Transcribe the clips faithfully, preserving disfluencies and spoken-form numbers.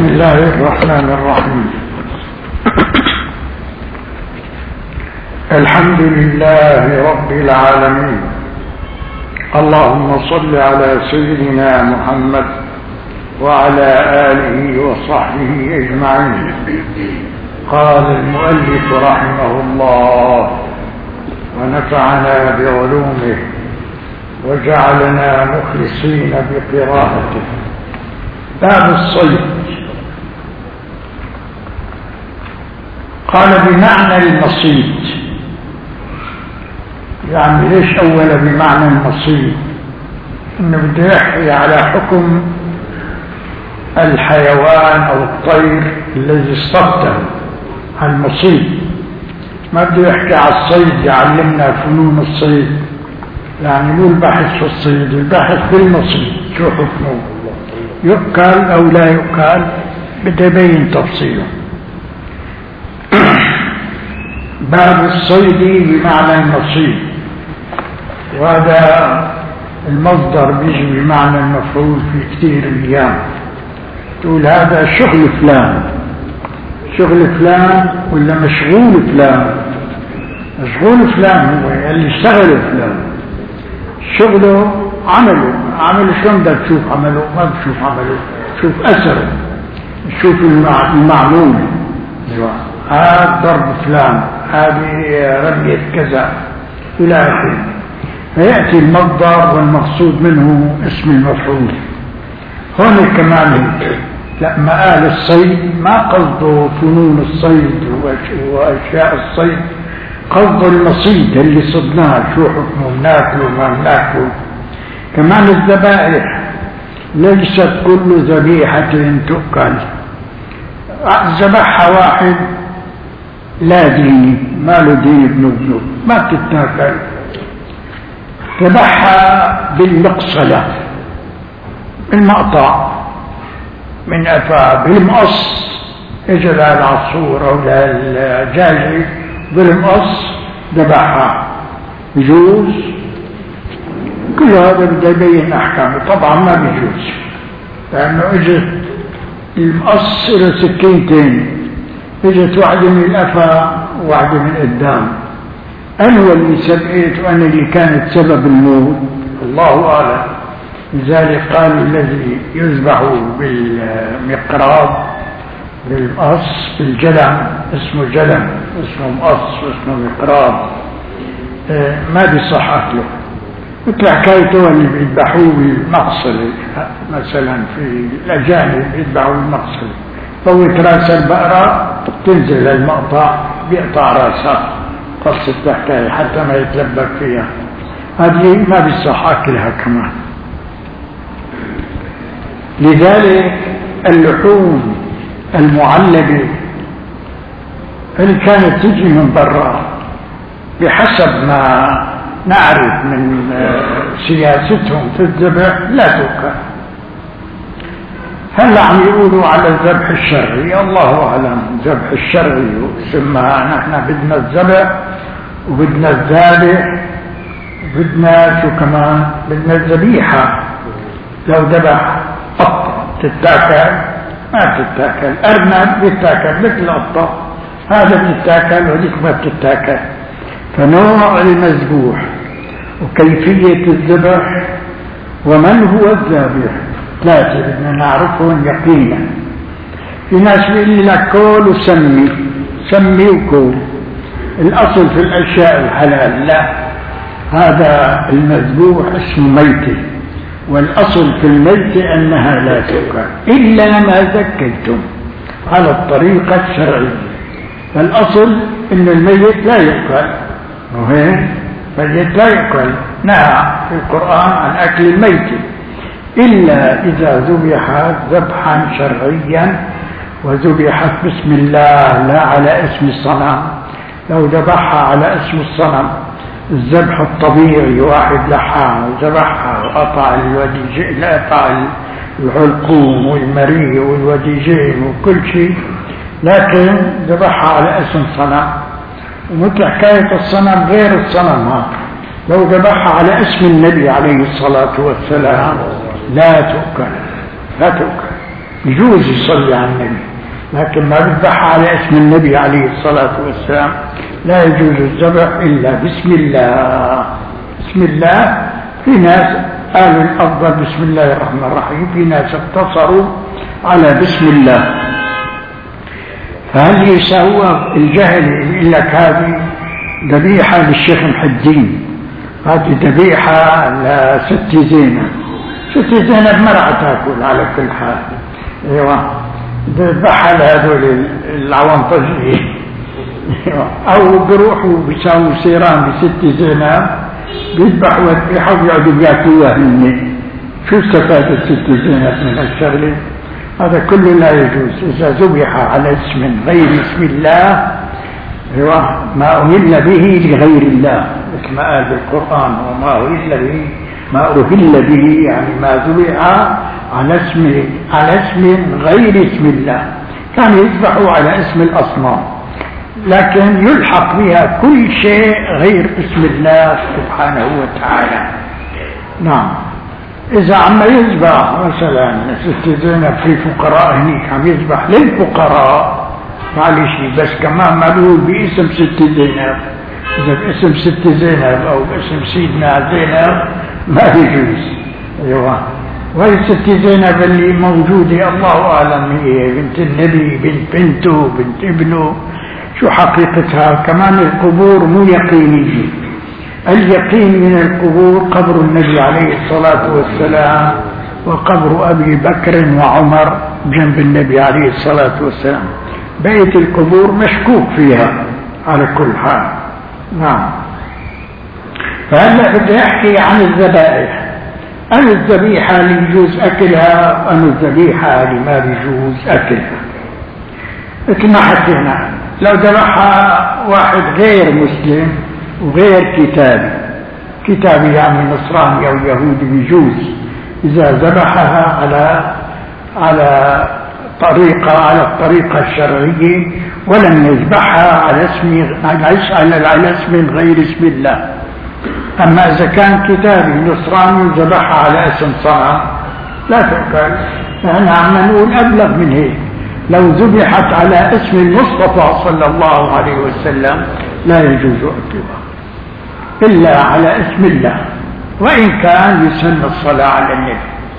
بسم الله الرحمن الرحيم. الحمد لله رب العالمين. اللهم صل على سيدنا محمد وعلى آله وصحبه أجمعين. قال المؤلف رحمه الله ونفعنا بعلومه وجعلنا مخلصين بقراءته. باب الصيد. قال بمعنى المصيد، يعني ليش أول بمعنى المصيد؟ إنه بده يحكي على حكم الحيوان أو الطير الذي اصطاده، المصيد. ما بده يحكي على الصيد يعلمنا فنون الصيد، يعني مو البحث في الصيد، البحث في المصيد شو حكمه، يؤكل أو لا يؤكل، بده يبين تفصيله. باب الصيد بمعنى المصيد، وهذا المصدر بيجي بمعنى المفعول في كثير ايام. تقول هذا شغل فلان، شغل فلان ولا مشغول فلان. مشغول فلان هو اللي اشتغل فلان، شغله عمله. عمله شلون بدك تشوف عمله؟ ما بتشوف عمله، تشوف اثره، تشوف المعمول. هذا ضرب فلان، هذه رمية كذا إلى آخره. فيأتي المصدر والمقصود منه اسم المفعول. هون كمان لا، مآل الصيد ما قصده فنون الصيد وأشياء الصيد، قصده المصيد اللي صدناه، شو حكمه، بناكله ما بناكله. كمان الذبائح ليست كل ذبيحة تؤكل. ذبحها واحد لا ديني، ما له دين، ابن ابنه، ما تتاكل. ذبحها بالمقصلة، بالمقطع من أفاه، بالمقص. اجى للعصفور أو للدجاجة بالمقص ذبحها، يجوز؟ كل هذا بده يبين أحكامه. طبعا ما بيجوز، لأنه اجت المقص إلى سكينتين، اجت واحدة من الأفا وواحدة من قدام. أنا هو اللي سبقت وأنا اللي كانت سبب الموت، الله أعلم. لذلك قالوا الذي يذبح بالمقراض، بالمقص، بالجلم، اسمه جلم، اسمه مقص، اسمه مقراض، ما بيصح أكله. مثل حكايته اللي بيذبحوه بالمقصلة مثلا، في الأجانب بيذبحوا بالمقصلة، طويت راس البقرة تنزل المقطع بيقطع راسها، قصة الحكاية حتى ما يتلبك فيها. هذه ما بيصح أكلها كمان. لذلك اللحوم المعلبة اللي كانت تجي من برا بحسب ما نعرف من سياستهم في الذبح لا تؤكل. هلا عم يقولوا على الذبح الشرعي، الله أعلم. الذبح الشرعي ثم نحن بدنا الذبح وبدنا الذابح وبدنا شو كمان، بدنا الذبيحة. لو ذبح قطة تتاكل؟ ما تتاكل. أرنب بتتاكل مثل قطة، هذا بتتاكل وهذيك ما بتتاكل. فنوع المذبوح وكيفية الذبح ومن هو الذابح ثلاثة بدنا نعرفهم يقينا. في ناس بيقول لك كول وسمي، سمي وكول، الأصل في الأشياء الحلال. لا، هذا المذبوح اسمه ميتة، والأصل في الميتة أنها لا تؤكل إلا ما ذكيتم على الطريقة الشرعية. فالأصل أن الميت لا يؤكل، وهي الميت لا يؤكل. نهى في القرآن عن أكل الميت إلا إذا ذبحت ذبحا شرعيا وذبحت بسم الله لا على اسم الصنم. لو ذبحها على اسم الصنم، الذبح الطبيعي، واحد لحاها وذبحها وقطع الوديجين، لا قطع الحلقوم والمريء والوديجين وكل شيء، لكن ذبحها على اسم صنم. ومثل حكاية الصنم غير الصنم، ها لو ذبحها على اسم النبي عليه الصلاة والسلام لا تؤكل، لا تؤكل. يجوز يصلي على النبي، لكن ما بذبح على اسم النبي عليه الصلاة والسلام. لا يجوز الذبح إلا بسم الله. بسم الله. في ناس قالوا الأفضل بسم الله الرحمن الرحيم، في ناس اقتصروا على بسم الله. فهل يسوى الجهل يقول لك هذه ذبيحة للشيخ محي الدين، هذه ذبيحة لست زينب. ست زينب ما راح تاكل على كل حال. ايوه ذبحها لهذول العوانطجيين. او بيروحوا بيساووا سيران بست زينب، بيذبحوا الذبيحة ويقعدوا ياكلوها هن. شو استفادت ست زينب من هالشغله؟ هذا كله لا يجوز. اذا ذبح على اسم غير اسم الله هو ما أهل به لغير الله، مثل ما قال بالقرآن وما أهل به ما أهل به يعني ما ذبح على اسم على اسم غير اسم الله. كان يذبحوا على اسم الأصنام، لكن يلحق بها كل شيء غير اسم الله سبحانه وتعالى. نعم. إذا عم يذبح مثلا ست زينب في فقراء هنيك عم يذبح للفقراء معلش، بس كمان ما بيقول باسم ست زينب. إذا باسم ست زينب أو باسم سيدنا زينب ما يجوز. أيوة. وهي ست زينب اللي موجودة الله أعلم، هي بنت النبي، بنت بنته، بنت ابنه، شو حقيقتها. كمان القبور مو يقينية. اليقين من القبور قبر النبي عليه الصلاة والسلام وقبر أبي بكر وعمر جنب النبي عليه الصلاة والسلام. بقية القبور مشكوك فيها على كل حال. نعم. فهلا بدي احكي عن الذبائح. أن الذبيحة اللي يجوز أكلها وأن الذبيحة اللي ما بيجوز أكلها. مثل ما حكينا، لو ذبحها واحد غير مسلم وغير كتابي، كتابي يعني نصراني أو يهودي بيجوز إذا ذبحها على على طريقة على الطريقة الشرعية، ولم يذبحها على اسم على اسم غير اسم الله. أما إذا كان كتابي نصراني ذبحها على اسم صنم لا تؤكل. نحن عم نقول أبلغ من هيك، لو ذبحت على اسم المصطفى صلى الله عليه وسلم لا يجوز أكلها إلا على اسم الله، وإن كان يسن الصلاة على النبي.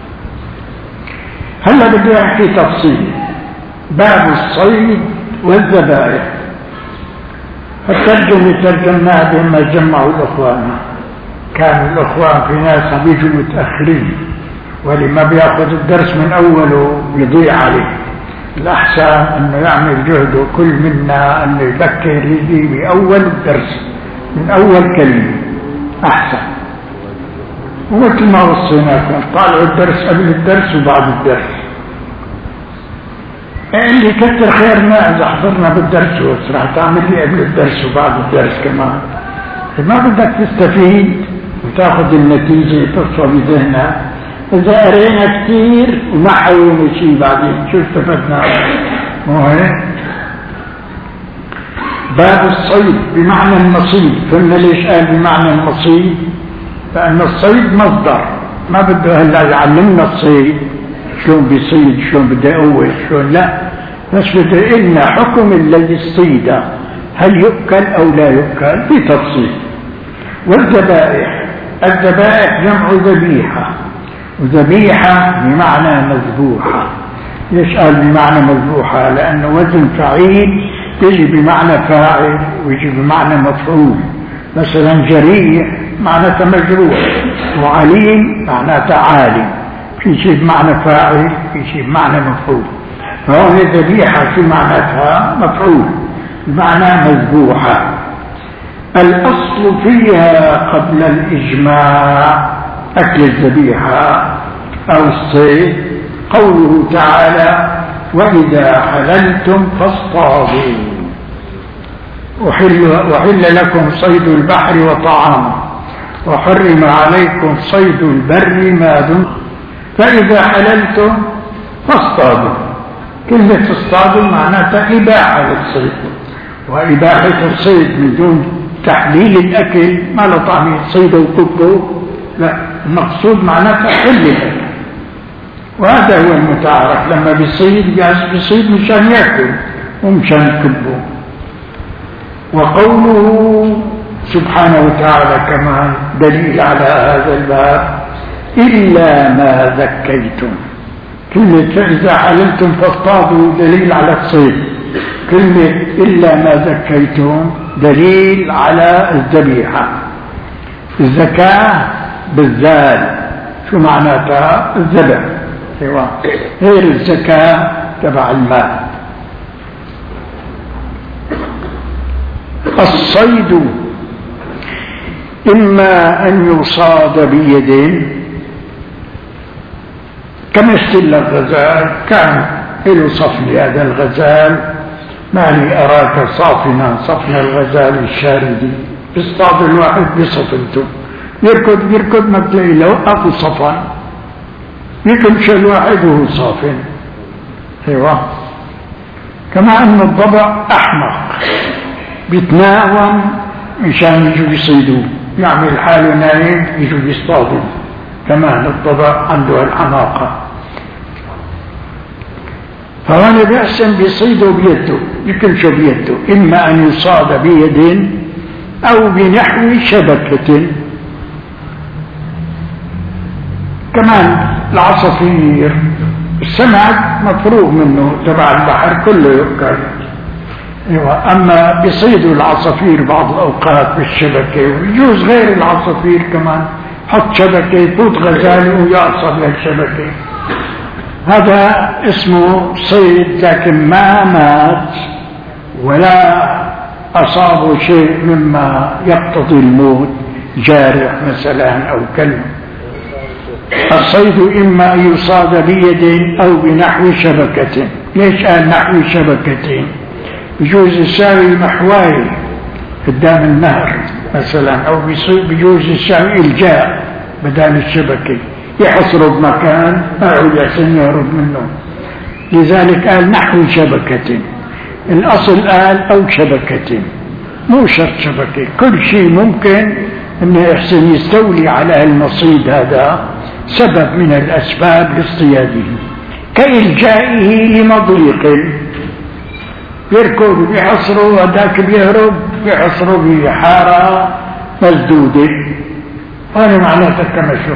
هلا بدي احكي تفصيل باب الصيد والذبائح. الترجمة ترجمناها بما جمعوا الأخوان. كان الأخوان في ناس عم يجوا متأخرين، واللي ما بياخذ الدرس من أوله بيضيع عليه. الأحسن أنه يعمل جهده كل منا أنه يبكر يجي بأول الدرس من أول كلمة أحسن. ومثل ما وصيناكم طالعوا الدرس قبل الدرس وبعد الدرس. اللي كتر خيرنا إذا حضرنا بالدرس بس راح تعمل لي قبل الدرس وبعد الدرس كمان. ما بدك تستفيد وتاخذ النتيجة تصفى بذهنك إذا قرينا كثير وما حيونا شيء بعدين شو استفدنا؟ مو هيك؟ باب الصيد بمعنى المصيد. فهمنا ليش قال بمعنى المصيد؟ لأن الصيد مصدر، ما بده هلا يعلمنا الصيد شلون بيصيد، شلون بده يقوي، شلون لا، بس بده يقلنا حكم الذي اصطيد هل يؤكل أو لا يؤكل بتفصيل. والذبائح، الذبائح جمع ذبيحة، وذبيحة بمعنى مذبوحة. ليش قال بمعنى مذبوحة؟ لأنه وزن فعيل يجي بمعنى فاعل ويجي بمعنى مفعول. مثلا جريح معناته مجروح، وعليم معناته عالم، في شيء بمعنى فاعل في شيء بمعنى مفعول. فهون الذبيحة في معناتها مفعول بمعنى مذبوحة. الأصل فيها قبل الإجماع أكل الذبيحة أو الصيد قوله تعالى وإذا حللتم فاصطادوا وحل, وحل لكم صيد البحر وطعامه وحرم عليكم صيد البر ما دمتم فإذا حللتم فاصطادوا. كلمة اصطادوا معناتها إباحة للصيد، وإباحة الصيد من دون تحليل الأكل ما له طعم صيد وقبه، لا، المقصود معناتها حل الأكل. وهذا هو المتعارف. لما بيصيد بيصيد مشان يأكل ومشان يكبه. وقوله سبحانه وتعالى كمان دليل على هذا الباب: إلا ما ذكيتم. كلمة فإذا حللتم فاصطادوا دليل على الصيد. كلمة إلا ما ذكيتم دليل على الذبيحة. الزكاة بالذال شو معناتها؟ الذبح، غير الزكاة تبع المال. الصيد إما أن يصاد بيد كمثل الغزال، كان له صفن هذا الغزال، ما لي أراك صافنا صفن الغزال الشاردي، بيصطاد الواحد بصفنته، يركض يركض ما بتلاقي له أكو صفن، يمشي الواحد وهو صافن. ايوه. كما أن الضبع أحمق بيتناوم مشان يجوا يصيدوه، يعمل حاله نايم يجوا يصطادوا. كمان الضبع عنده الحماقة. فهنا بيحسن بيصيدوا بيده، يكلشوا بيده، إما أن يصاد بيد أو بنحو شبكة. كمان العصافير، السمك مفروغ منه تبع البحر كله يؤكل. ايوه. اما بيصيدوا العصافير بعض الاوقات بالشبكه، ويجوز غير العصافير كمان حط شبكه يفوت غزال ويعصب للشبكه. هذا اسمه صيد، لكن ما مات ولا اصابه شيء مما يقتضي الموت، جارح مثلا او كلب. الصيد إما أن يصاد بيد أو بنحو شبكة. ليش قال نحو شبكة؟ بجوز يساوي محواي قدام النهر مثلا، أو بجوز يساوي إلجاء بدال الشبكة، يحصر بمكان أو يحسن يهرب منه. لذلك قال نحو شبكة. الأصل قال أو شبكة، مو شرط شبكة، كل شيء ممكن أنه يحسن يستولي على المصيد، هذا سبب من الأسباب لاصطياده. كإلجائه لمضيق، يركض بيحصروا وذاك بيهرب، بيحصروا بحارة مسدودة، هذا معناته كمشو.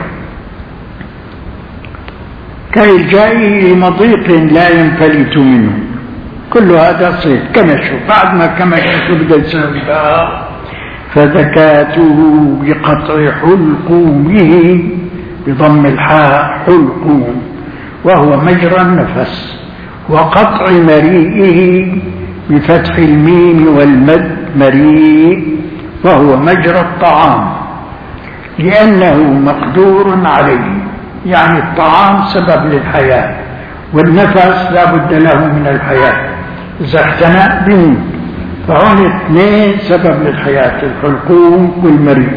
كإلجائه لمضيق لا ينفلت منه، كل هذا صيد كمشو. بعد ما كمشو بدأ يسوي بقى فزكاته بقطع حلقومه بضم الحاء حلقوم، وهو مجرى النفس، وقطع مريئه بفتح الميم والمد مريء، وهو مجرى الطعام، لأنه مقدور عليه، يعني الطعام سبب للحياة، والنفس لا بد له من الحياة، إذا اختنق بيموت. فهون اثنين سبب للحياة، الحلقوم والمريء.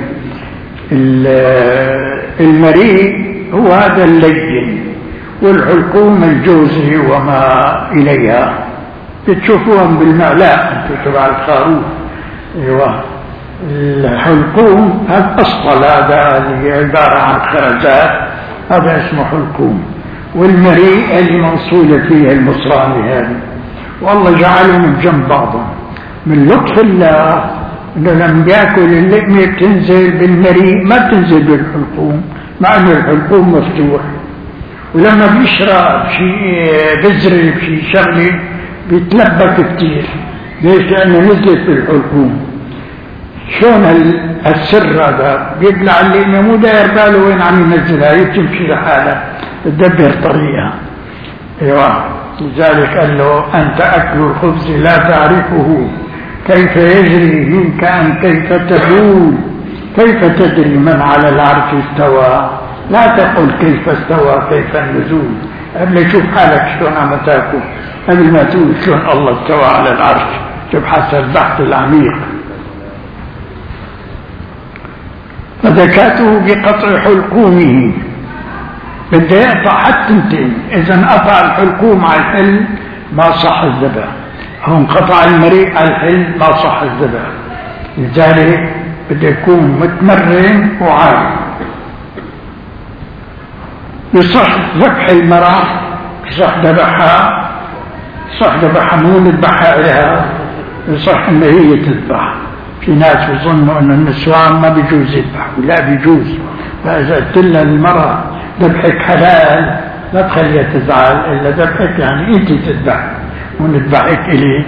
المريء هو هذا اللين، والحلقوم الجوزي وما إليها، بتشوفوهم بالمعلاء انتم تبع الخروف. ايوه. الحلقوم هذا أسطل، هذا اللي عبارة عن خرزات، هذا اسمه حلقوم. والمريء اللي موصولة فيها المصراني هذه، والله جعلهم جنب بعضهم. من لطف الله انه لما بياكل اللقمه بتنزل بالمريء، ما بتنزل بالحلقوم، مع انه الحلقوم مفتوح. ولما بيشرب شيء بذره بشيء شغله بيتلبك كثير. ليش؟ لانه نزلت بالحلقوم. شلون هالسر هذا؟ بيبلع اللقمه مو داير باله وين عم ينزلها، هي بتمشي لحالها، تدبر طريقها. ايوه. لذلك قال له انت اكل الخبز لا تعرفه كيف يجري منك أن كيف تقول، كيف تدري من على العرش استوى، لا تقل كيف استوى كيف النزول، قبل شوف حالك شلون عم تاكل، قبل ما تقول شلون الله استوى على العرش، تبحث البحث العميق. فزكاته بقطع حلقومه، بده يقطع حتى انتين، اذا قطع الحلقوم على الحل ما صح الذبح، هون قطع المريء على الحل ما صح الذبح. لذلك بده يكون متمرن وعارف. يصح ذبح المرأة، يصح ذبحها، يصح ذبحها مو نذبحها عليها، يصح ان هي تذبح. في ناس يظنوا ان النسوان ما بيجوز يذبحوا، لا بيجوز. فاذا قلت لها المرأة ذبحك حلال لا تخليها تزعل، الا ذبحك يعني انت تذبح ونذبحك اليك.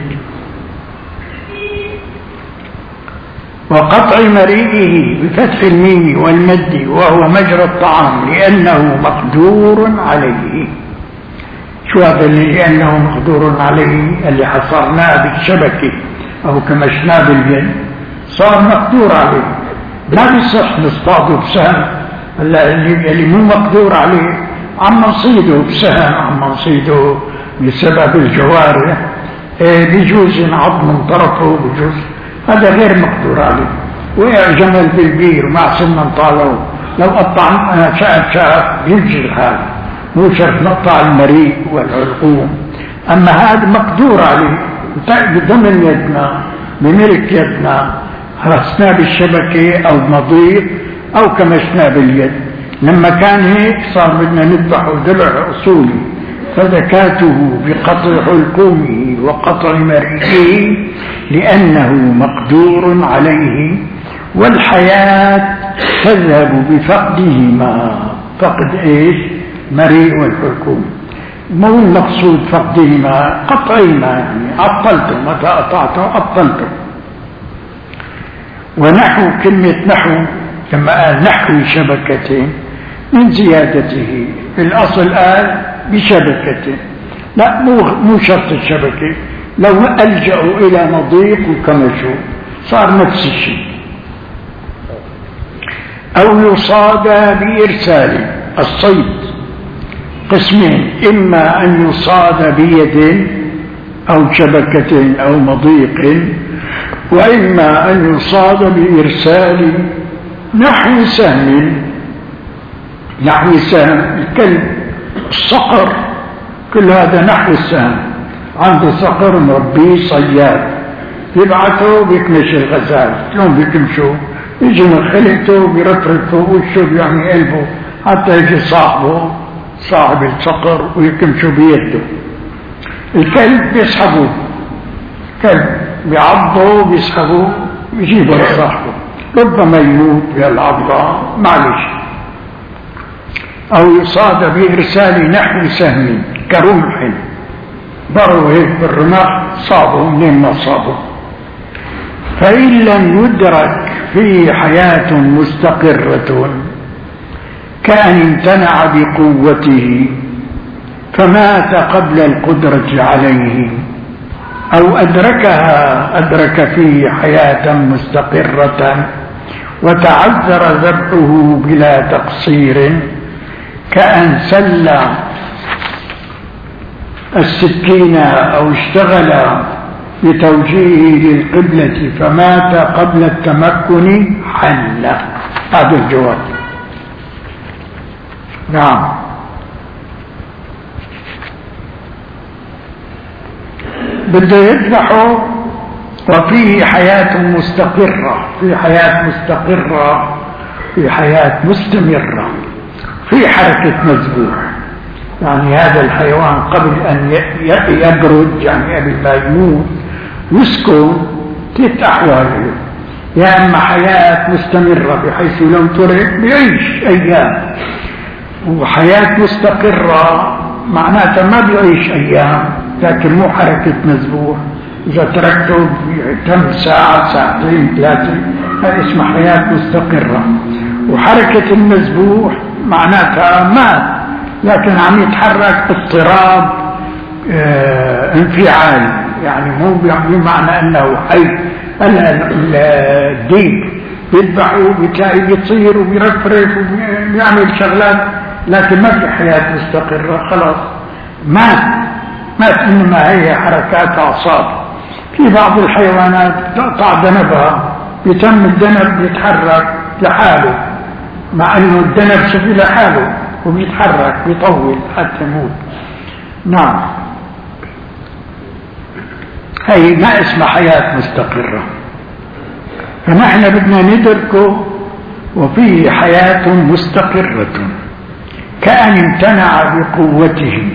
وقطع مريئه بفتح الميم والمد وهو مجرى الطعام لأنه مقدور عليه. شو هذا اللي لأنه مقدور عليه؟ اللي حصرناه بالشبكة أو كمشناه باليد صار مقدور عليه، ما بيصح نصطاده بسهم. اللي, اللي مو مقدور عليه عم نصيده بسهم، عم نصيده بسبب الجوارح، إيه بيجوز ينعض من طرفه، بيجوز هذا غير مقدور عليه. وقع جمل بالبير ومع سنة طالوا، لو قطع شعب شعب يمشي الحال، مو شرط نقطع المريء والعلقوم. أما هذا مقدور عليه بضمن يدنا، بملك يدنا، رسنا بالشبكة أو مضيق أو كمشنا باليد. لما كان هيك صار بدنا نذبحه ذبح أصولي، فزكاته بقطع حلقومه وقطع مرئه لأنه مقدور عليه. والحياة تذهب بفقدهما. فقد ايش؟ مريء والحلقوم. مو المقصود فقدهما قطعهما، يعني عطلته، متى قطعته عطلته. ونحو كلمة نحو كما قال نحو شبكتين من زيادته، في الأصل قال بشبكة، لا مو مو شرط الشبكة، لو ألجأوا إلى مضيق وكمشوا صار نفس الشيء. أو يصاد بإرسال. الصيد قسمين، إما أن يصاد بيد أو شبكة أو مضيق، وإما أن يصاد بإرسال نحو سهم. نحو سهم الكلب، الصقر، كل هذا نحو السهم. عنده صقر مربيه صياد، يبعثه بيكمش الغزال. شلون بيكمشوا؟ يجي من خلقته بيرفرفه وشه بيعمل قلبه حتى يجي صاحبه صاحب الصقر ويكمشوا بيده. الكلب بيسحبوه، الكلب بيعضه بيسحبوه يجيبه لصاحبه، ربما يموت بالعضة معلش. أو يصاد بإرسال نحو سهم كرمح، ضروا هيك بالرمح صابه منين ما صابه. فإن لم يدرك فيه حياة مستقرة كأن امتنع بقوته فمات قبل القدرة عليه، أو أدركها أدرك فيه حياة مستقرة وتعذر ذبحه بلا تقصير، كأن سل السكين أو اشتغل بتوجيهه للقبلة فمات قبل التمكن حل. هذا الجواب. نعم. بده يذبحه وفيه حياة مستقرة، في حياة مستقرة، في حياة مستمرة، في حركة مذبوح. يعني هذا الحيوان قبل أن يبرد، يعني قبل ما يموت يسكن ثلاث أحوال، يا إما حياة مستمرة بحيث لو ترك بيعيش أيام، وحياة مستقرة معناتها ما بيعيش أيام لكن مو حركة مذبوح. إذا تركته كم ساعة ساعتين ثلاثة هذا اسمه حياة مستقرة. وحركة المذبوح معناتها مات لكن عم يتحرك اضطراب اه انفعال، يعني مو بمعنى أنه حي. الديك بيذبحوا بتلاقي بيطير وبيرفرف وبيعمل شغلات لكن ما في حياة مستقرة، خلاص مات مات إنما هي حركات أعصاب. في بعض الحيوانات تقطع ذنبها يتم الذنب بيتحرك لحاله، مع انه الذنب شوفي لحاله وبيتحرك بيطول حتى يموت. نعم. هي ما اسمها حياة مستقرة. فنحن بدنا ندركه وفيه حياة مستقرة كأن امتنع بقوته،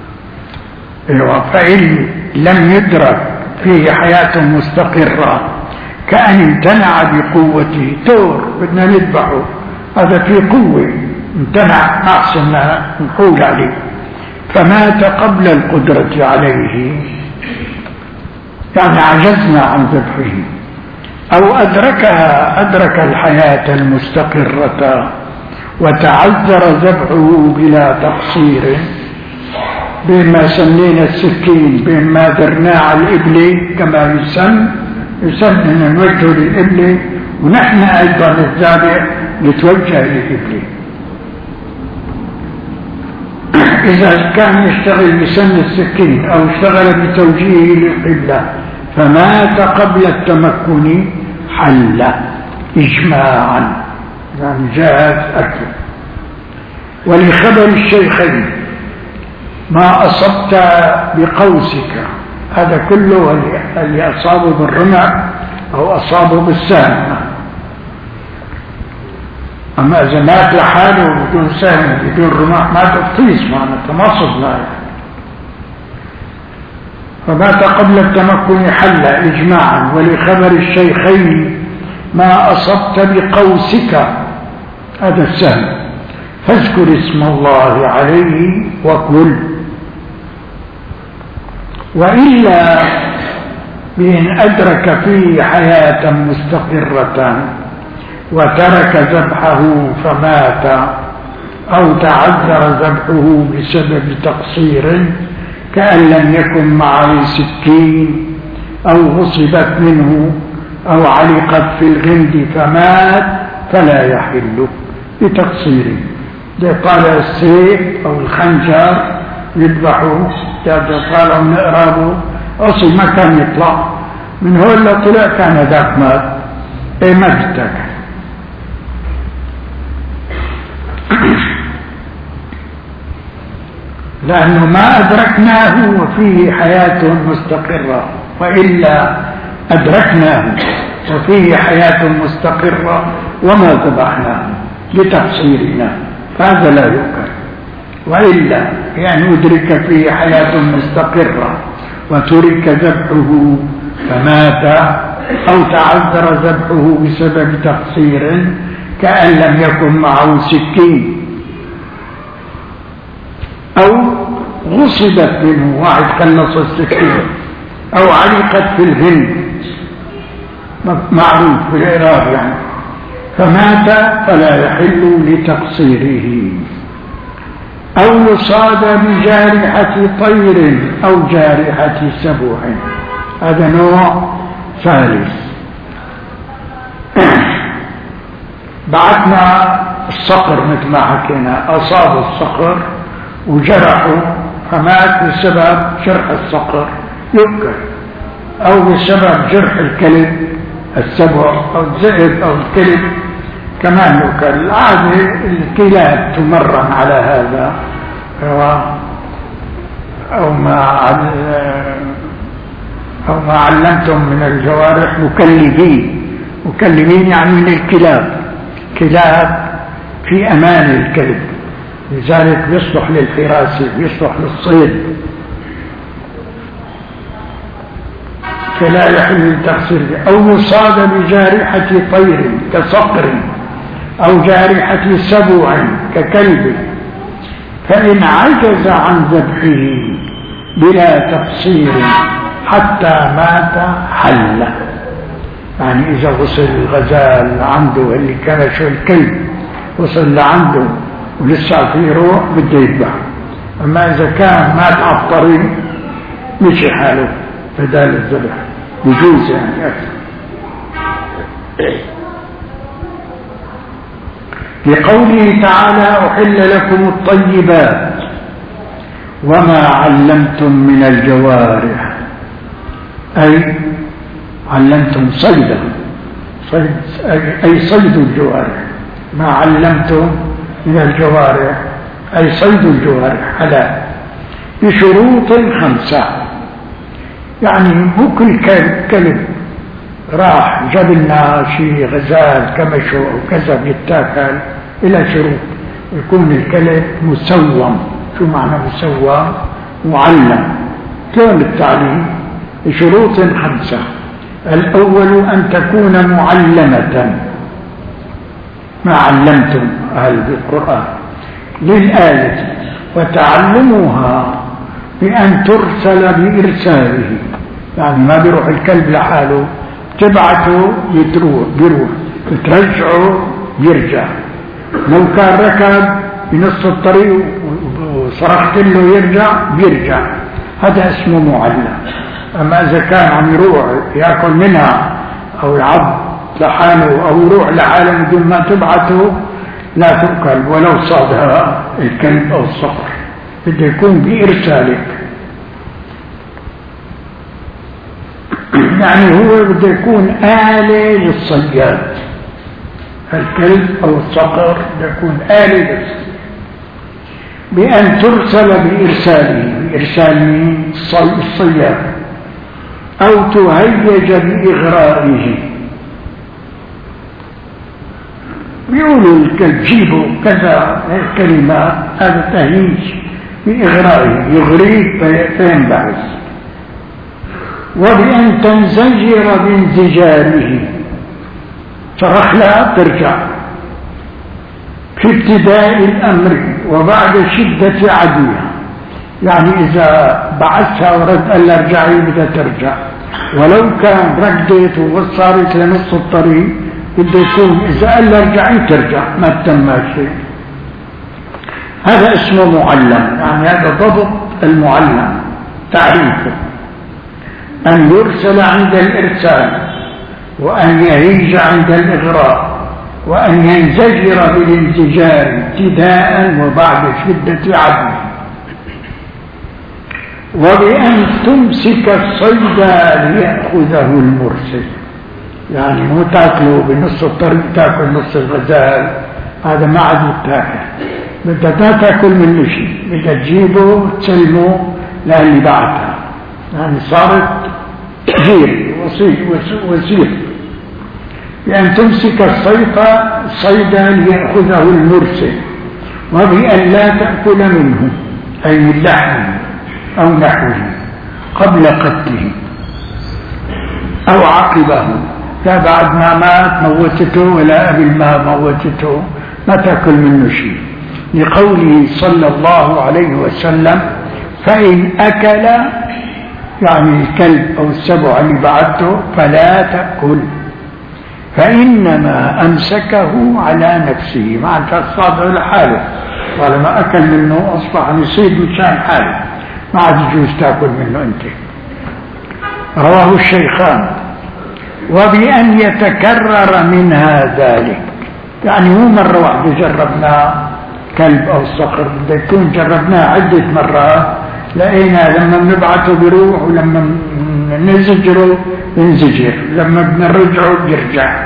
فإن لم يدرك فيه حياة مستقرة كأن امتنع بقوته. تور بدنا نذبحه، هذا في قوة، امتنع، أحسن نحول عليه، فمات قبل القدرة عليه، يعني عجزنا عن ذبحه. أو أدركها، أدرك الحياة المستقرة وتعذر ذبحه بلا تقصير، بما سنينا السكين، بما درناه على الإبل كما يسن يسن أن نوجه للإبل، ونحن أيضا الذابح نتوجه للإبل. إذا كان يشتغل بسن السكين أو اشتغل بتوجيهه للقبلة فمات قبل التمكن حل إجماعا، يعني جاءت أكل. ولخبر الشيخين ما أصبت بقوسك، هذا كله اللي أصابه بالرمع أو أصابه بالسهم. أما إذا مات لحاله بدون سهم بدون رمح ما تقيس، معناته ما صدنا. فمات قبل التمكن حل إجماعا. ولخبر الشيخين ما أصبت بقوسك، هذا السهم، فاذكر اسم الله عليه وكل. وإلا بإن أدرك فيه حياة مستقرة وترك ذبحه فمات، أو تعذر ذبحه بسبب تقصير كأن لم يكن معه سكين، أو غصبت منه، أو علقت في الغند فمات، فلا يحل بتقصيره. ده طالع السيف أو الخنجر يذبحه، ده طالع من إقرابه أصل ما كان يطلع من هو اللي طلع كان ذاك مات، ايه ما بتاكل. لأنه ما أدركناه وفيه حياة مستقرة، وإلا أدركناه وفيه حياة مستقرة وما ذبحناه لتقصيرنا، فهذا لا يؤكل. وإلا يعني أدرك فيه حياة مستقرة وترك ذبحه فمات، أو تعذر ذبحه بسبب تقصير كأن لم يكن معه سكين، أو غصبت منه، واحد خلص السكين، أو علقت في الهند، معروف في الإعراب يعني، فمات فلا يحل لتقصيره. أو يصاد بجارحة طير أو جارحة سبع، هذا نوع ثالث. بعثنا الصقر مثل ما حكينا، أصاب الصقر وجرحوا فمات بسبب جرح الصقر يؤكل، أو بسبب جرح الكلب السبع أو الذئب أو الكلب كمان يؤكل. عادة الكلاب تمرن على هذا، أو ما أو ما علمتم من الجوارح مكلبين. مكلبين يعني من الكلاب، كلاب في أمان الكلب، لذلك يصلح للحراسة، يصلح للصيد، فلا يحل التقصير. أو يصاد بجارحة طير كصقر، أو جارحة سبع ككلب، فإن عجز عن ذبحه بلا تقصير حتى مات حل. يعني إذا وصل الغزال عنده اللي كرشه الكلب وصل لعنده ولسه في روح بده يذبح، أما إذا كان مات على الطريق مشي حاله بدال الذبح يجوز يعني أكثر. لقوله تعالى أحل لكم الطيبات وما علمتم من الجوارح، أي علمتم صيدا، صيد أي صيد الجوارح. ما علمتم من الجوارح أي صيد الجوارح حلال بشروط خمسة. يعني مو كل كلب راح جاب لنا شيء غزال كمشو أو كذا بيتاكل، إلى شروط. يكون الكلب مسوم. شو معنى مسوم؟ معلم. كون التعليم بشروط خمسة. الأول أن تكون معلمة، ما علمتم أهل القرآن للآية، وتعلموها بأن ترسل بإرساله، يعني ما بيروح الكلب لحاله، تبعته يتروح بيروح، ترجعه بيرجع. لو كان ركب بنص الطريق وصرخت له يرجع بيرجع، هذا اسمه معلم. أما إذا كان عم يروح يأكل منها أو يعض لحاله أو يروح لحاله بدون ما تبعته لا تؤكل ولو صادها الكلب أو الصقر، بده يكون بإرسالك. يعني هو بده يكون آلة للصياد، الكلب أو الصقر بده يكون آلة للصياد، بأن ترسل بإرساله، بإرسال الصياد، أو تهيج بإغرائه. بيقولوا الكلب جيبوا كذا كلمات، هذا تهيج بإغرائه، يغريك فينبعث. وبأن تنزجر بانزجاره، صرخ لها ترجع في ابتداء الأمر وبعد شدة عدوها. يعني إذا بعثها ورد قال لها ارجعي بدها ترجع، ولو كان ردت ووصلت لنص الطريق بده يكون إذا قال لها ارجعي ترجع، ما تم شيء. هذا اسمه معلم، يعني هذا ضبط المعلم تعريفه: أن يرسل عند الإرسال، وأن يهيج عند الإغراء، وأن ينزجر بالانزجار ابتداء وبعد شدة عدوه. وبأن تمسك الصيد ليأخذه المرسل، يعني مو تاكله بنص الطريق تاكل نص الغزال، هذا ما عاد تاكل، بدك لا تاكل منه شيء، بدك تجيبه تسلمه للي بعتها، يعني صارت جير وسيط. بأن تمسك الصيد صيدا ليأخذه المرسل، وبأن لا تأكل منه أي من لحمه أو نحوه قبل قتله أو عقبه، لا بعد ما مات موتته ولا قبل ما موتته ما تأكل منه شيء، لقوله صلى الله عليه وسلم: فإن أكل، يعني الكلب أو السبع اللي بعته، فلا تأكل، فإنما أمسكه على نفسه، ما أنت أصابه لحاله، ولما أكل منه أصبح نصيب مشان حاله، ما عاد يجوز تأكل منه أنت. رواه الشيخان. وبأن يتكرر منها ذلك، يعني مو مرة واحدة جربناه كلب أو صقر، بده يكون جربناه عدة مرات، لقينا لما بنبعته بيروح، ولما نزجره ينزجر، لما بنرجعه بيرجع.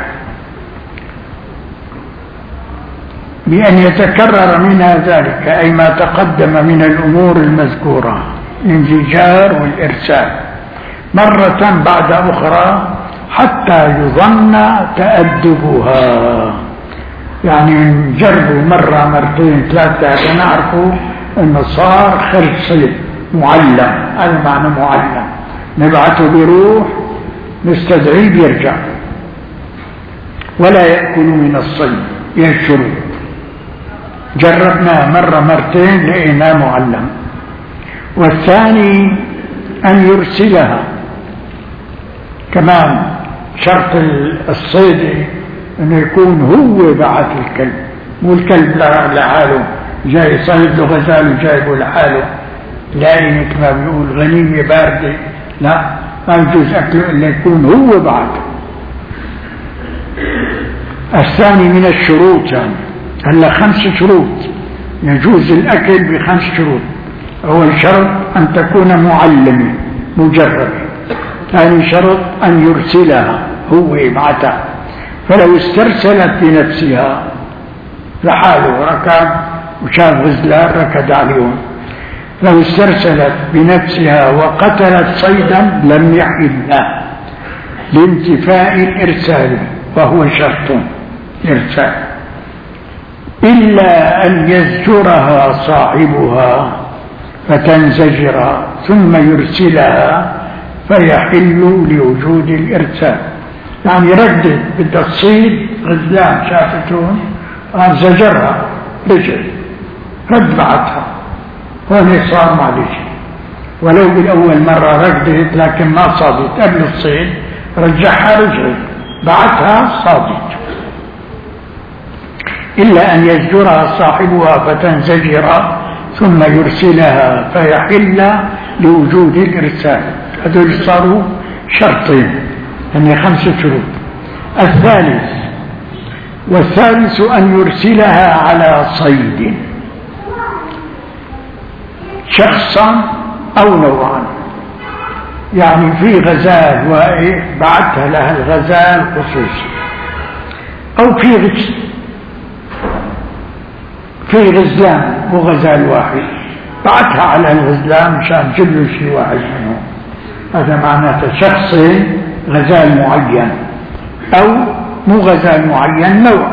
بأن يتكرر منها ذلك أي ما تقدم من الأمور المذكورة، الانزجار والإرسال، مرة بعد أخرى حتى يظن تأدبها، يعني نجربه مرة مرتين ثلاثة نعرفوا أنه صار خرج صيد معلم، هذا معنى معلم. نبعته بيروح نستدعيه بيرجع، ولا يأكل من الصيد ينشره. جربناه مرة مرتين لقيناه معلم. والثاني أن يرسلها، كمان شرط الصيد أنه يكون هو بعث الكلب، مو الكلب لحاله جاي صيد له غزال وجايبه لحاله، لا مثل ما بيقول غنيمة باردة، لا، ما يجوز أكله إلا يكون هو بعث. الثاني من الشروط، يعني هلا خمس شروط يجوز الأكل بخمس شروط. أول شرط أن تكون معلمة مجربة. ثاني شرط أن يرسلها، هو يبعثها، فلو استرسلت بنفسها لحاله ركض وشاف غزلان ركض عليهم، لو استرسلت بنفسها وقتلت صيدا لم يحل لانتفاء الإرسال، وهو شرط إرسال. إلا أن يزجرها صاحبها فتنزجر ثم يرسلها فيحل لوجود الإرسال. يعني ردد بدها تصيد غزلان شافتون زجرها رجل رد بعتها هون صار معلش، ولو بالأول مرة ردت لكن ما صادت قبل الصيد رجعها رجعت بعتها صادت. إلا أن يزجرها صاحبها فتنزجر ثم يرسلها فيحل لوجود الإرسال. هذول صاروا شرطين، يعني خمسة شروط. الثالث والثالث أن يرسلها على صيد، شخصا أو نوعا، يعني في غزال واقف بعتها لها الغزال خصوصا، أو في غزل في غزلان مو غزال واحد بعتها على الغزلان مشان تجيب له شيء واحد منهم. هذا معناته شخصين غزال معين أو مو غزال معين نوع.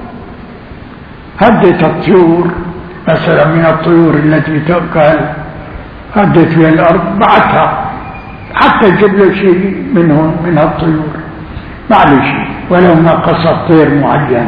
هدت الطيور مثلا من الطيور التي تؤكل هدت في الأرض بعتها حتى تجيب له شيء منهم من الطيور معلش ولو ما قصد طير معين.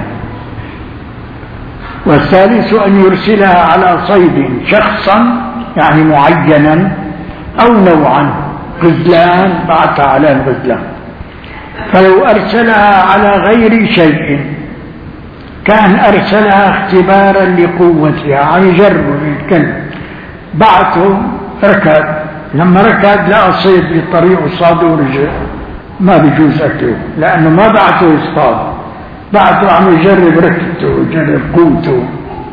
والثالث أن يرسلها على صيد، شخصا يعني معينا أو نوعا، غزلان بعتها على الغزلان. فلو أرسلها على غير شيء كان أرسلها اختبارا لقوتها، عم يجرب الكلب بعته ركض، لما ركض لقى صيد بالطريق وصاده ورجع ما بيجوز أكله لأنه ما بعته يصطاد، بعته عم يجرب ركبته ويجرب قوته.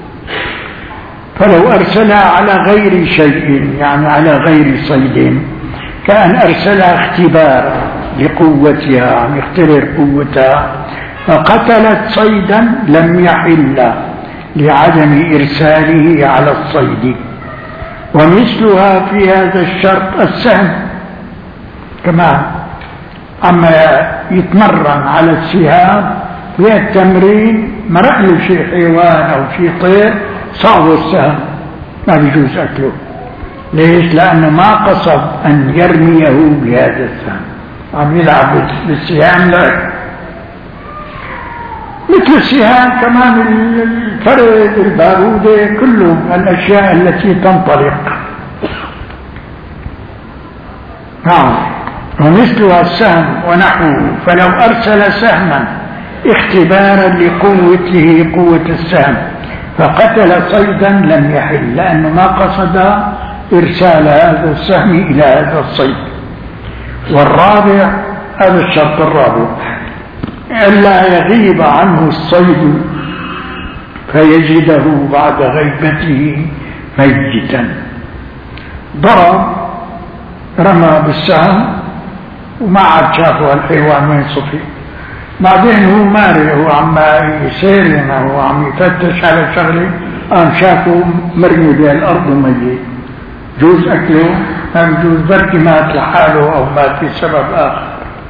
فلو أرسلها على غير شيء يعني على غير صيد كان أرسلها اختبارا لقوتها، عم يختبر قوتها، فقتلت صيدا لم يحل لعدم إرساله على الصيد. ومثلها في هذا الشرط السهم كمان، أما يتمرن على السهام في التمرين مرق له شيء حيوان أو شيء طير صعب السهم ما بيجوز أكله. ليش؟ لأنه ما قصد أن يرميه بهذا السهم، عم يلعب بالسهام لك مثل السهام كمان الفرد البارودة كله الأشياء التي تنطلق. نعم. ومثلها السهم ونحوه. فلو أرسل سهما اختبارا لقوته قوة السهم فقتل صيدا لم يحل لأنه ما قصد إرسال هذا السهم إلى هذا الصيد. والرابع هذا الشرط الرابع ألا يغيب عنه الصيد فيجده بعد غيبته ميتا. ضرب رمى بالسهم وما عاد شافه الحيوان وين صفي، بعدين هو ماري هو عم يسير هو عم يفتش على شغله قام شافه مرمي بالارض وميت، جوز اكله؟ ما بجوز، بركي مات لحاله او مات بسبب اخر.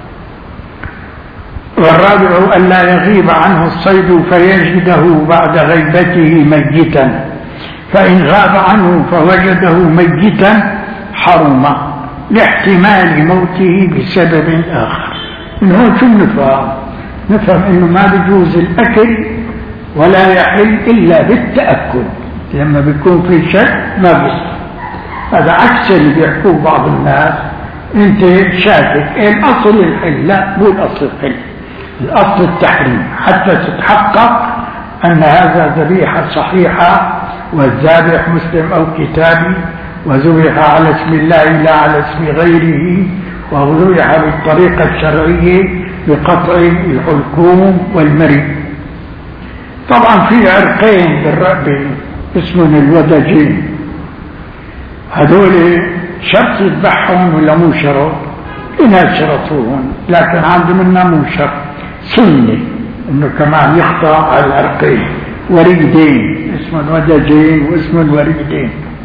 والرابع ألا يغيب عنه الصيد فيجده بعد غيبته ميتا، فإن غاب عنه فوجده ميتا حرم لاحتمال موته بسبب آخر. من هون شو نفهم؟ نفهم إنه ما بيجوز الأكل ولا يحل إلا بالتأكد، لما بيكون في شك ما بيصير. هذا عكس اللي بيحكوه بعض الناس، أنت شاكك الأصل الحل، لا مو الأصل الحل، الأصل التحريم حتى تتحقق أن هذا ذبيحة صحيحة والذابح مسلم أو كتابي وذبح على اسم الله لا على اسم غيره وذبح بالطريقة الشرعية بقطع الحلقوم والمري. طبعا في عرقين بالرقبة اسمهم الودجين، هذول شرط يذبحهم ولا مو شرط؟ إنها شرطوهم لكن عندهم منا مو شرط، سنة انه كمان يخضع على العرقين. وريدين اسم الودجين واسم الوريدين.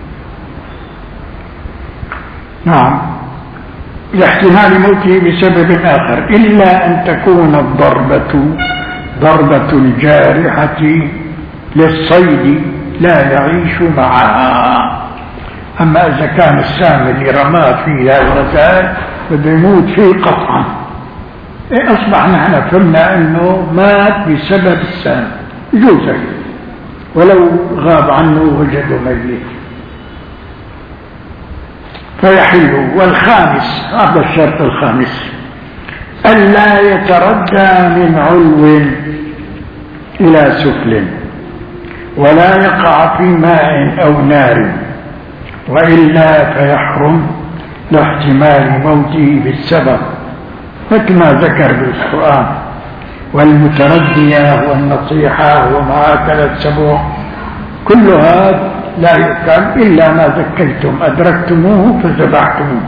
نعم، لاحتمال موته بسبب آخر إلا أن تكون الضربة ضربة الجارحة للصيد لا يعيش معها. أما إذا كان السام اللي رماه فيه الغزال بده يموت فيه قطعا، إيه أصبح نحن فهمنا أنه مات بسبب السام، يجوز ولو غاب عنه وجده ميت فيحل. والخامس، هذا الشرط الخامس، ألا يتردى من علو إلى سفل ولا يقع في ماء أو نار، وإلا فيحرم لاحتمال موته بالسبب، مثل ما ذكر بالقرآن: والمتردية والنصيحة وما أكل السبع، كل هذا لا يؤكل إلا ما ذكيتم أدركتموه فذبحتموه.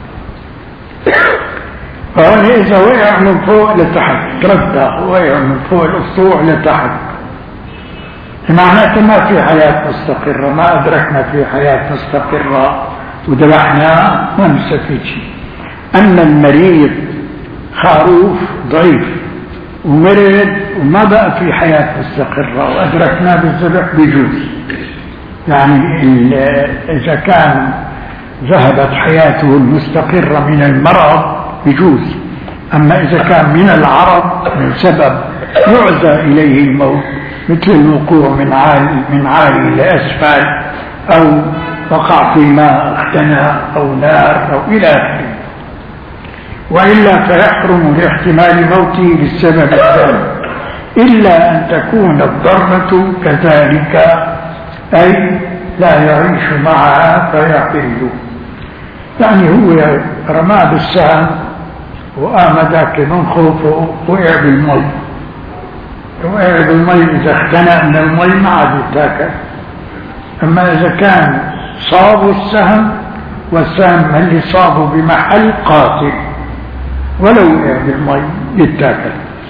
فهنا إذا وقع من فوق لتحت، تردى وقع من فوق الأسطوع لتحت، معناته ما في حياة مستقرة، ما أدركنا في حياة مستقرة وذبحنا ما نستفيد شيء. أما المريض خروف ضعيف ومرض وما بقى في حياة مستقرة وأدركنا بالذبح بيجوز، يعني إذا كان ذهبت حياته المستقرة من المرض بيجوز. أما إذا كان من العرض من سبب يعزى إليه الموت، مثل الوقوع من عالي من عالي لأسفل، أو وقع في ماء اختنى أو نار أو إلى آخره، وإلا فيحرم لاحتمال موته بالسبب الثاني، إلا أن تكون الضرة كذلك، أي لا يعيش معها فيحل. يعني هو رمى بالسهم وقام ذاك من خوفه وقع بالمي، وقع بالمي إذا اختنى من المي ما عاد يتاكل. أما إذا كان صابوا السهم والسهم اللي صابوا بمحل قاتل ولو وقع بالمي يتاكل.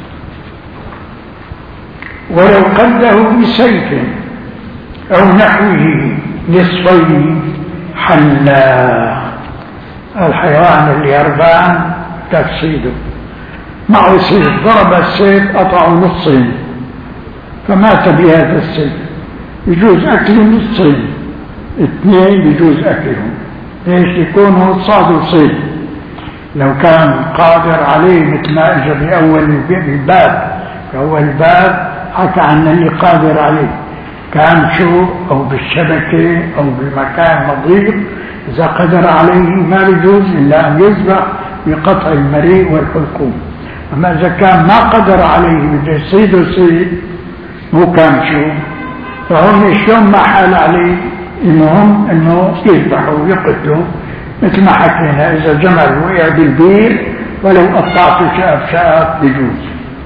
ولو قده بسيف أو نحوه نصفين حلا، الحيوان اللي يربان تصيده معه سيف، ضرب السيف قطعه نصين فمات بهذا السيف، يجوز أكله نصين، اثنين يجوز أكلهم. ليش؟ يكونوا صادوا صيد. لو كان قادر عليه مثل ما اجى بأول الباب، بأول الباب حكى عن اللي قادر عليه، كان شو أو بالشبكة أو بمكان نظيف، إذا قدر عليه ما يجوز إلا أن يذبح بقطع المريء والحلقوم. أما إذا كان ما قدر عليه بده يصيد وصيد مو كان شو، فهم شلون ما حال عليه، المهم انه يذبحوا ويقتلوا، مثل ما حكينا اذا جمل وقع بالبير ولو قطعته شاف شاف بجوز.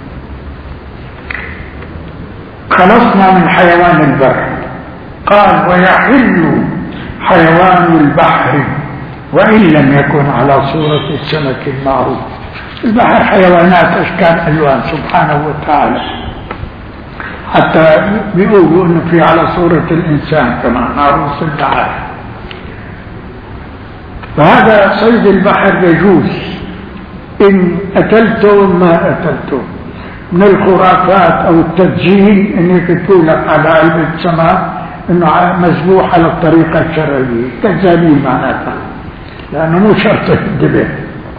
خلصنا من حيوان البر. قال: ويحل حيوان البحر وإن لم يكن على صورة السمك المعروف. البحر حيوانات أشكال ألوان سبحانه وتعالى، حتى بيقولوا انه في على صورة الانسان كمان عروس البحر. فهذا صيد البحر يجوز ان اتلته ما اتلته. من الخرافات او التسجيل ان يكتبوا لك على علبة سمك انه مذبوح على الطريقة الشرعية، كذابين معناتها، لانه مو شرط الذبح.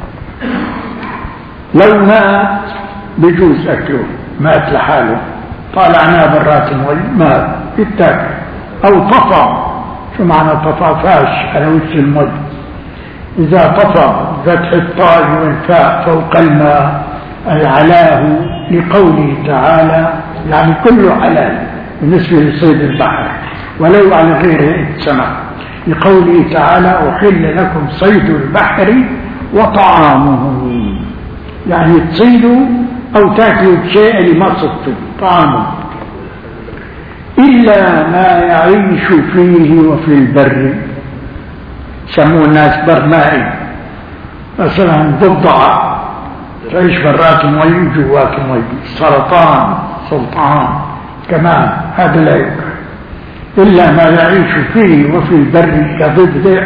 لو مات بيجوز اكله، مات لحاله طالعناه برات المي ما يتاكل، او طفى. شو معنى طفى؟ فاش على وجه المي. اذا طفى فتح الطاء والفاء فوق الماء اي علاه، لقوله تعالى، يعني كله حلال بالنسبه لصيد البحر ولو على غير السمك، لقوله تعالى: احل لكم صيد البحر وطعامه، يعني تصيدوا أو تأكلوا الشيء اللي ما صدتوا طعامه، إلا ما يعيش فيه وفي البر، سموه الناس برمائي، مثلا ضفدعة تعيش برات المي جوات المي، سرطان سلطان كمان هذا لا يؤكل. إلا ما يعيش فيه وفي البر كضفدع،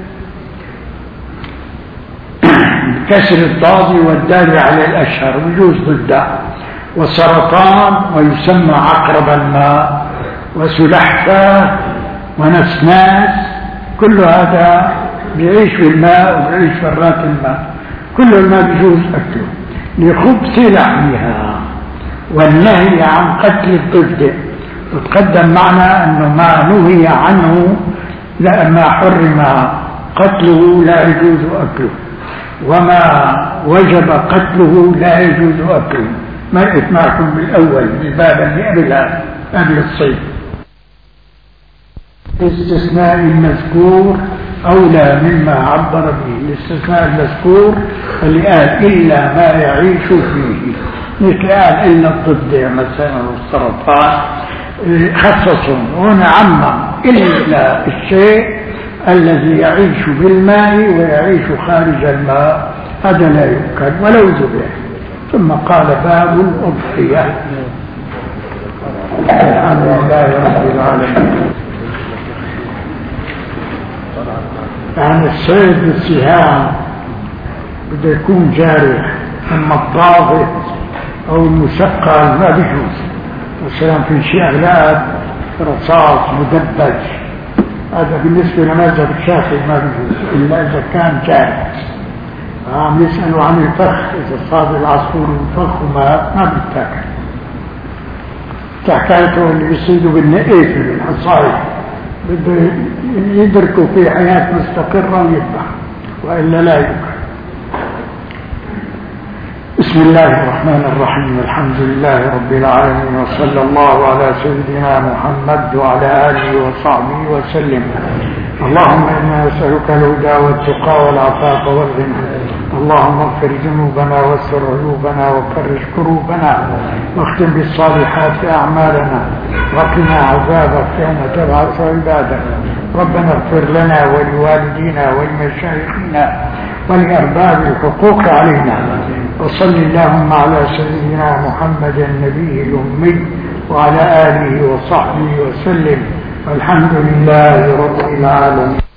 كسر الضاد والدال على الأشهر ويجوز ضده، والسرطان ويسمى عقرب الماء وسلحفاة ونسناس، كل هذا بيعيش في الماء وبيعيش في برات الماء، كل الماء بيجوز أكله لخبث لحمها والنهي عن قتل الضفدع. وتقدم معنا أنه ما نهي عنه لا ما حرم قتله لا يجوز أكله، وما وجب قتله لا يجوز أكله. ما إثماركم بالأول بالباب اللي قبلها قبل الصيد. الاستثناء المذكور أولى مما عبر به. الاستثناء المذكور اللي قال إلا ما يعيش فيه، مثل قال إلا الضفدع مثلا والسرطان، خصصهم هنا عمم إلا الشيء الذي يعيش بالماء ويعيش خارج الماء، هذا لا يؤكل ولو ذبح. ثم قال باب الأضحية. الحمد لله رب العالمين. يعني الصيد بالسهام بده يكون جارح، أما الضابط أو المسقل ما بيجوز. مثلا في شيء أغلاب رصاص مدبج، هذا بالنسبة لمذهب الشافعي ما بيجوز إلا إذا كان جارح. عم يسألوا عن الفخ، إذا صاد العصفور الفخ وما ما بيتاكل. حكايته اللي يصيدوا بالنقيف بالحصايد بده يدركوا في حياة مستقرة ويذبح، وإلا لا يؤكل. بسم الله الرحمن الرحيم. الحمد لله رب العالمين، وصلى الله على سيدنا محمد وعلى آله وصحبه وسلم. اللهم إنا نسألك الهدى والتقى والعفاف والغنى. اللهم اغفر ذنوبنا واستر عيوبنا وفرج كروبنا، واختم بالصالحات أعمالنا، وقنا عذابك يوم تبعث عبادك. ربنا اغفر لنا ولوالدينا ولمشايخنا ولأرباب الحقوق علينا. وصل اللهم على سيدنا محمد النبي الأمي وعلى آله وصحبه وسلم، والحمد لله رب العالمين.